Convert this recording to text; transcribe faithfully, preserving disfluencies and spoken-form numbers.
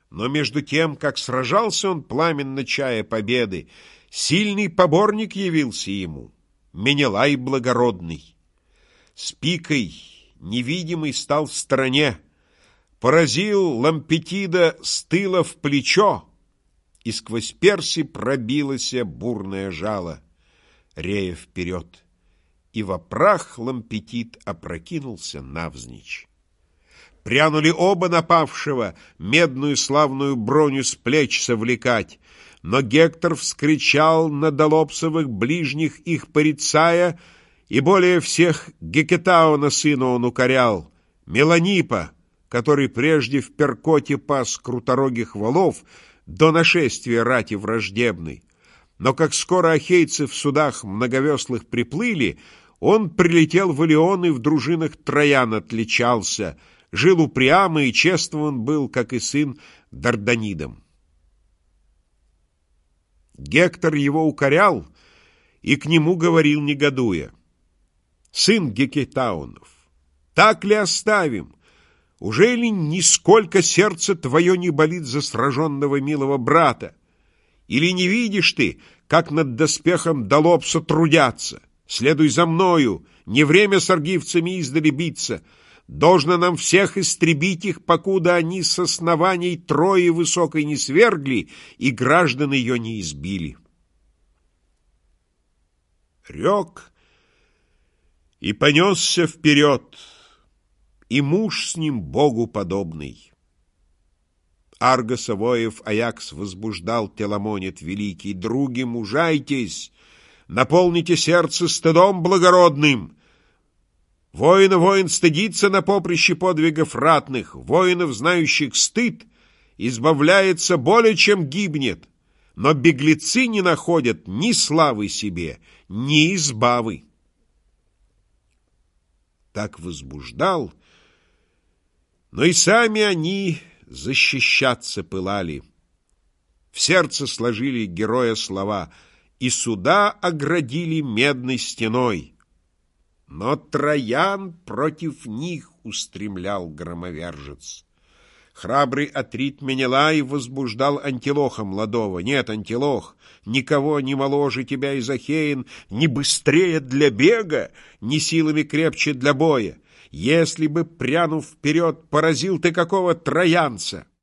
Но между тем, как сражался он, пламенно чая победы, сильный поборник явился ему, Менелай благородный. С пикой невидимый стал в стороне, поразил Лампетида с тыла в плечо, и сквозь перси пробилось бурное жало, рея вперед, и во прах Лампетид опрокинулся навзничь. Прянули оба напавшего медную славную броню с плеч совлекать, но Гектор вскричал на долопсовых ближних их порицая, и более всех Гекетаона сына он укорял, Меланипа, который прежде в Перкоте пас круторогих валов до нашествия рати враждебной. Но как скоро ахейцы в судах многовеслых приплыли, он прилетел в Илион и в дружинах Троян отличался, жил упрямо и чествован был, как и сын Дарданидом. Гектор его укорял и к нему говорил, негодуя: «Сын Гекетаонов, так ли оставим? Ужели нисколько сердце твое не болит за сраженного милого брата? Или не видишь ты, как над доспехом Долопса трудятся? Следуй за мною, не время с аргивцами издали биться. Должно нам всех истребить их, покуда они с оснований Трои высокой не свергли и граждан ее не избили». Рек и понесся вперед, и муж с ним Богу подобный. Аргоса воев Аякс возбуждал Теламонит великий: «Други, мужайтесь, наполните сердце стыдом благородным. Воина воин стыдится на поприще подвигов ратных, воинов, знающих стыд, избавляется более, чем гибнет, но беглецы не находят ни славы себе, ни избавы». Так возбуждал, но и сами они защищаться пылали. В сердце сложили героя слова и суда оградили медной стеной. Но Троян против них устремлял громовержец. Храбрый Атрит Менелай возбуждал Антилоха младого: «Нет, Антилох, никого не моложе тебя из Ахеин, ни быстрее для бега, ни силами крепче для боя. Если бы, прянув вперед, поразил ты какого троянца,